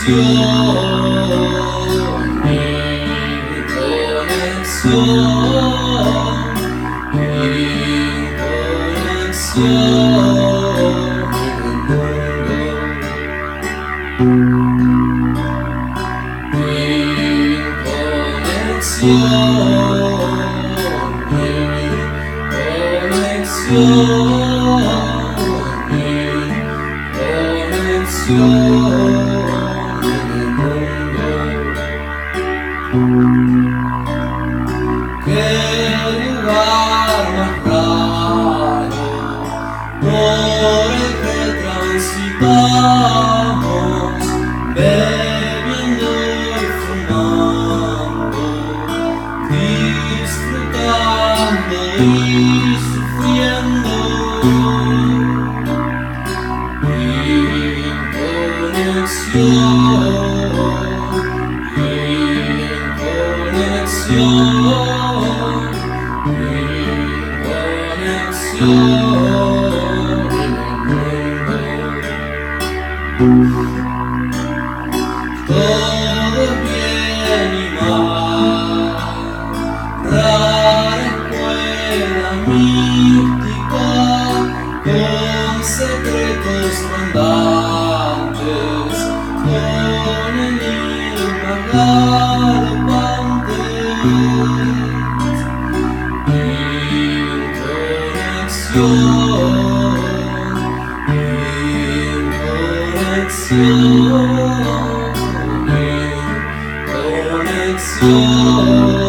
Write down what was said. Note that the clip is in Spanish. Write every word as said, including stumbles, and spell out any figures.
Qué lugar más raro por el que transitamos, bebiendo y fumando, disfrutando y sufriendo. Todo bien y mal, rara escuela mística con secretos rondantes, con enigmas galopantes, inconexión, inconexión, inconexión.